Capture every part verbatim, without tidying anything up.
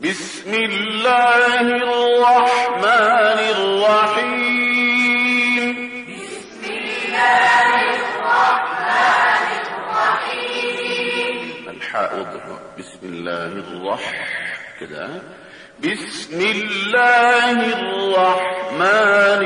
بسم الله الرحمن الرحيم. بسم الله الرحمن الرحيم. الحاء وضحها. بسم الله الرحمن كده. بسم الله الرحمن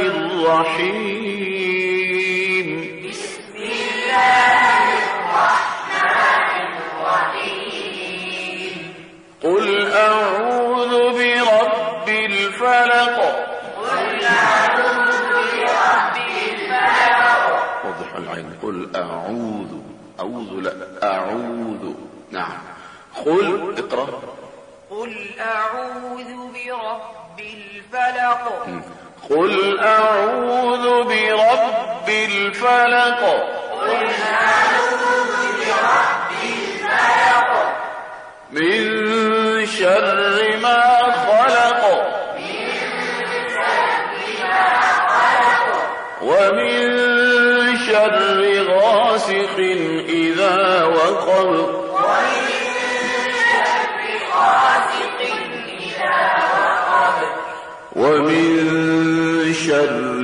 الرحيم. بسم الله الرحمن الرحيم. قل أعوذ برب الفلق. قل أعوذ برب الفلق. وضح العين. قل أعوذ. أعوذ لا أعوذ. نعم. قل اقرأ. قل أعوذ برب الفلق. قل أعوذ برب الفلق. قل أعوذ برب الفلق. من شر ما خلق. من شر ما خلق. ومن شر غاسق إذا وقب. ومن شر غاسق إذا وقب. ومن شر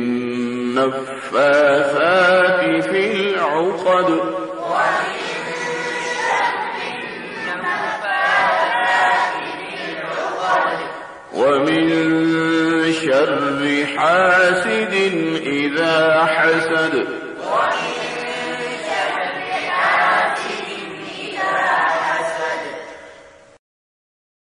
النفاثات في العقد. ومن شر النفاثات في العقد. ومن شر حاسد إذا حسد. ومن